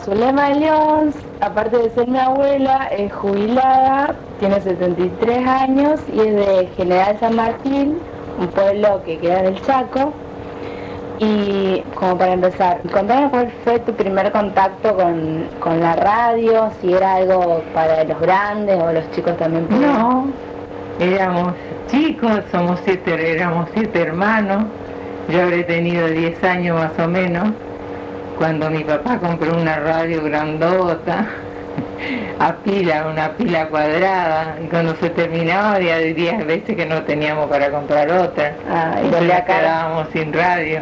Zulema León, aparte de ser mi abuela, es jubilada, tiene 73 años y es de General San Martín, un pueblo que queda en el Chaco. Y como para empezar, contame cuál fue tu primer contacto con la radio, si era algo para los grandes o los chicos también podían. No, éramos chicos, éramos 7 hermanos. Yo habré tenido 10 años más o menos, cuando mi papá compró una radio grandota, una pila cuadrada, y cuando se terminaba había 10 veces que no teníamos para comprar otra. Y nos quedábamos sin radio.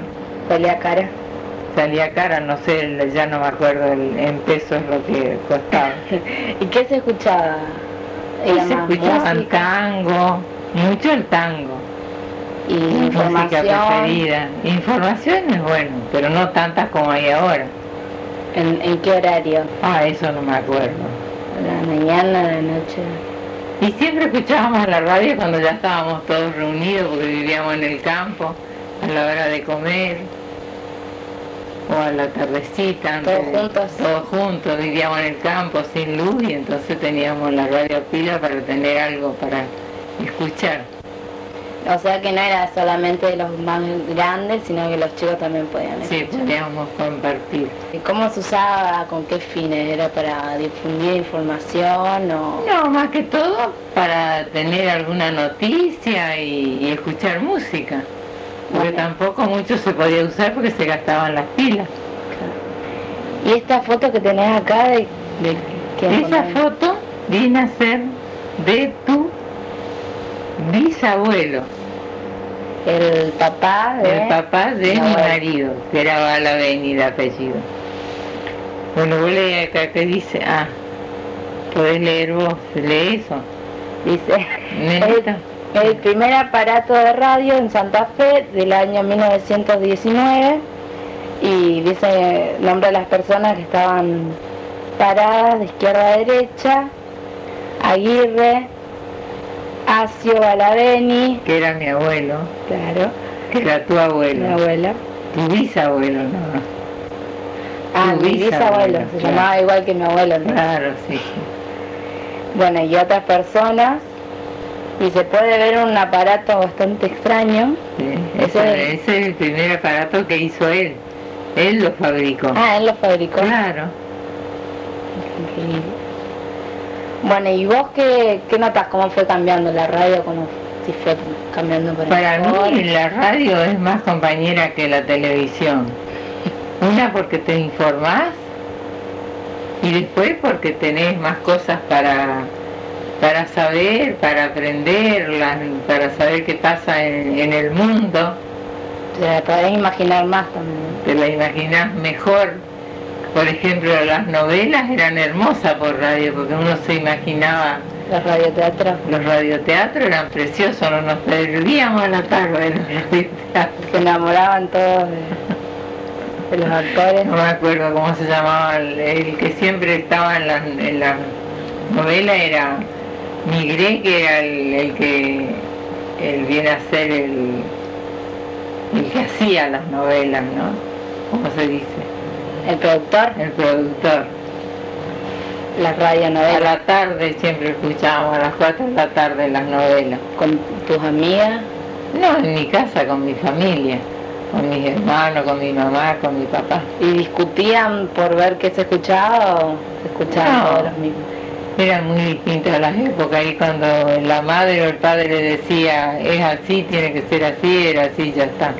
Salía cara, no sé, ya no me acuerdo en pesos lo que costaba. ¿Y qué se escuchaba? Se escuchaban tango, mucho el tango. Y información. Música preferida. Informaciones, bueno, pero no tantas como hay ahora. ¿En qué horario? Eso no me acuerdo. ¿A la mañana, a la noche? Y siempre escuchábamos la radio cuando ya estábamos todos reunidos, porque vivíamos en el campo, a la hora de comer, o a la tardecita. Todos juntos, vivíamos en el campo sin luz y entonces teníamos la radio a pila para tener algo para escuchar. O sea que no era solamente los más grandes, sino que los chicos también podían escuchar. Sí, podíamos compartir. ¿Y cómo se usaba? ¿Con qué fines? ¿Era para difundir información o...? No, más que todo para tener alguna noticia y escuchar música. Porque tampoco mucho se podía usar porque se gastaban las pilas. Claro. ¿Y esta foto que tenés acá de qué? Esa foto viene a ser de tu bisabuelo. El papá de mi marido, que era Balaveni de apellido. Bueno, vos lees acá que dice, podés leer vos, lee eso. Dice, el primer aparato de radio en Santa Fe del año 1919, y dice el nombre de las personas que estaban paradas de izquierda a derecha: Aguirre, Acio Balaveni, que era mi abuelo. Claro. Que era tu abuelo. Mi abuela. Tu bisabuelo, mi bisabuelo, se llamaba igual que mi abuelo, ¿no? Claro, sí. Bueno, y otras personas, y se puede ver un aparato bastante extraño. Sí, ese es el primer aparato que hizo él. Él lo fabricó. Él lo fabricó. Claro. Increíble. Bueno, ¿y vos qué notas? ¿Cómo fue cambiando la radio? Si fue cambiando por Para mí la radio es más compañera que la televisión. Una porque te informás y después porque tenés más cosas para saber, para aprender, para saber qué pasa en el mundo. Te la podés imaginar más también. Te la imaginás mejor. Por ejemplo, las novelas eran hermosas por radio, porque uno se imaginaba... Los radioteatros. Los radioteatros eran preciosos, no nos perdíamos a la tarde de los radioteatros. Se enamoraban todos de los actores. No me acuerdo cómo se llamaba, el que siempre estaba en la novela era Migré, que era el que viene a ser el que hacía las novelas, ¿no? ¿Cómo se dice? ¿El productor? El productor. Las radionovelas. A la tarde siempre escuchábamos, a las 4 de la tarde las novelas. ¿Con tus amigas? No, en mi casa, con mi familia, con mis hermanos, con mi mamá, con mi papá. ¿Y discutían por ver qué se escuchaba o se escuchaban todos los mismos? Eran muy distintas las épocas, y cuando la madre o el padre le decía, es así, tiene que ser así, era así, ya está.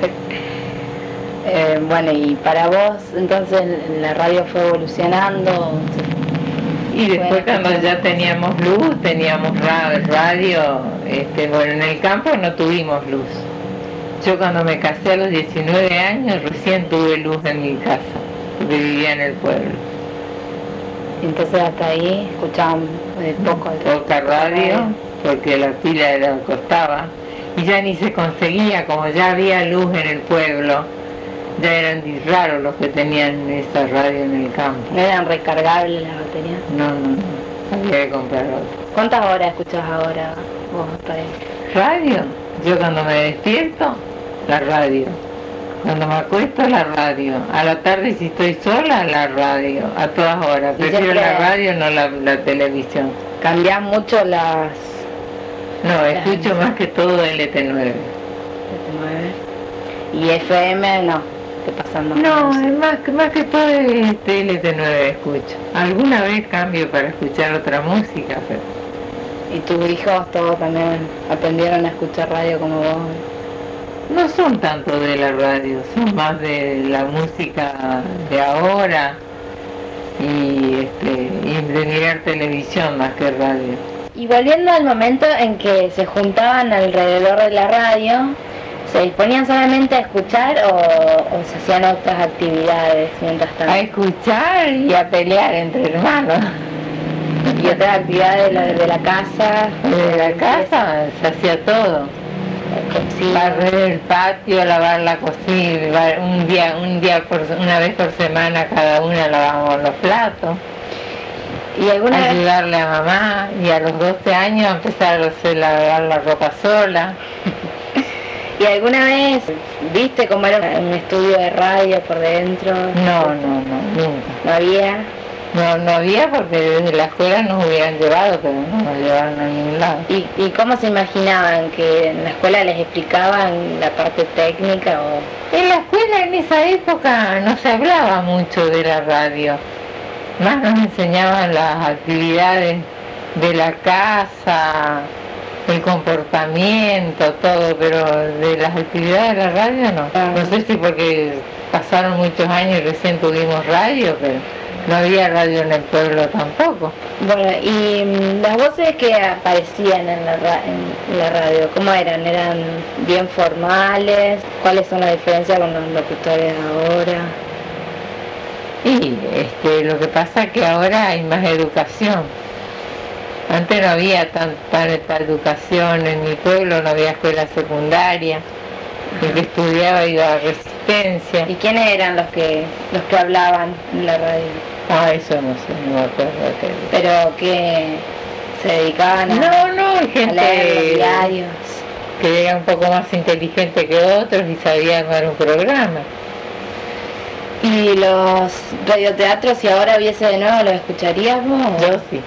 Bueno, y para vos, entonces, la radio fue evolucionando. Y después cuando ya teníamos luz, teníamos radio, bueno, en el campo no tuvimos luz. Yo cuando me casé a los 19 años recién tuve luz en mi casa, porque vivía en el pueblo. Entonces hasta ahí escuchaban poca radio, porque la pila costaba, y ya ni se conseguía, como ya había luz en el pueblo, ya eran raros los que tenían esa radio en el campo. ¿No eran recargables las baterías? No, había que comprar otra. ¿Cuántas horas escuchas ahora vos, Rafael? ¿Radio? Yo cuando me despierto, la radio. Cuando me acuesto la radio, a la tarde si estoy sola la radio, a todas horas. Prefiero la radio, no la televisión. Cambian mucho las... No, escucho más que todo LT9. Y FM no, te pasan más. No, es más que todo LT9 escucho. Alguna vez cambio para escuchar otra música, pero... ¿Y tus hijos todos también aprendieron a escuchar radio como vos? No son tanto de la radio, son más de la música de ahora y de mirar televisión más que radio. Y volviendo al momento en que se juntaban alrededor de la radio, ¿se disponían solamente a escuchar o se hacían otras actividades mientras tanto? A escuchar y a pelear entre hermanos. Y otras actividades de la casa. De la casa se hacía todo. Barrer el patio, lavar la cocina, una vez por semana cada una lavábamos los platos. ¿Y alguna vez ayudarle a mamá? Y a los 12 años empezar a lavar la ropa sola. ¿Y alguna vez viste cómo era un estudio de radio por dentro? No, nunca. ¿No había? No había porque desde la escuela nos hubieran llevado, pero no nos llevaron a ningún lado. ¿Y cómo se imaginaban? ¿Que en la escuela les explicaban la parte técnica o...? En la escuela en esa época no se hablaba mucho de la radio. Más nos enseñaban las actividades de la casa, el comportamiento, todo, pero de las actividades de la radio no. No sé si porque pasaron muchos años y recién tuvimos radio, pero no había radio en el pueblo tampoco. Bueno, y las voces que aparecían en la radio, ¿cómo eran? ¿Eran bien formales? ¿Cuáles son las diferencias con los locutores ahora? Y lo que pasa es que ahora hay más educación. Antes no había tanta educación en mi pueblo, no había escuela secundaria. El que estudiaba iba a Resistencia. ¿Y quiénes eran los que hablaban en la radio? Eso no sé, no me acuerdo. ¿Pero que se dedicaban a gente leer los diarios? Que era un poco más inteligente que otros y sabía armar un programa. ¿Y los radioteatros, si ahora hubiese de nuevo, los escucharías vos? Yo sí.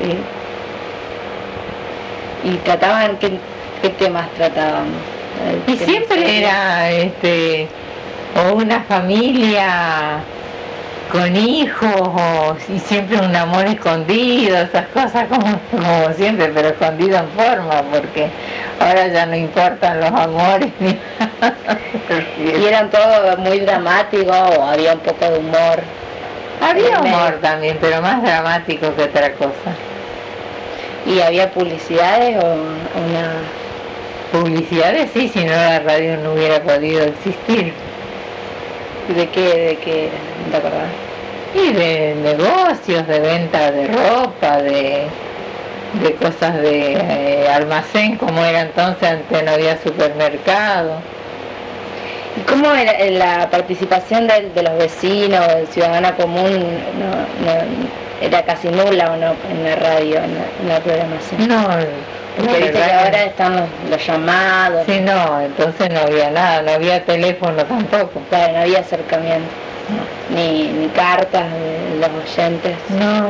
¿Y trataban, qué temas trataban? Y siempre era o una familia con hijos y siempre un amor escondido, esas cosas como siempre, pero escondido en forma, porque ahora ya no importan los amores ni nada. ¿Y eran todos muy dramáticos o había un poco de humor? Había humor también, pero más dramático que otra cosa. ¿Y había publicidades o una...? Publicidades sí, si no la radio no hubiera podido existir. ¿De qué te acordás? Y de negocios, de venta de ropa, de cosas de almacén, como era entonces, antes no había supermercado. ¿Y cómo era la participación de los vecinos, del ciudadano común? ¿Era casi nula o no en la radio, en la programación? No, porque viste que ahora están los llamados. Sí, no, entonces no había nada, no había teléfono tampoco. Claro, no había acercamiento, ni cartas de los oyentes. No.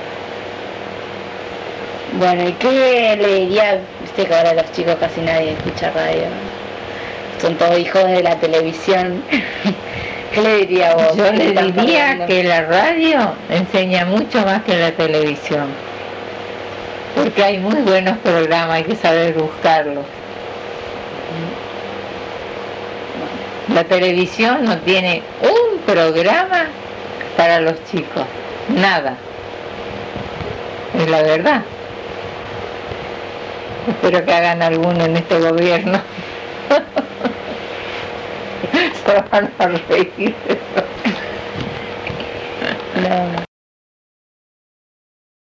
Bueno, ¿y qué le diría? Viste que ahora los chicos casi nadie escucha radio. Son todos hijos de la televisión. ¿Qué le diría vos? Yo le diría que la radio enseña mucho más que la televisión. Porque hay muy buenos programas, hay que saber buscarlos. La televisión no tiene un programa para los chicos, nada. Es la verdad. Espero que hagan alguno en este gobierno. Se van a reír.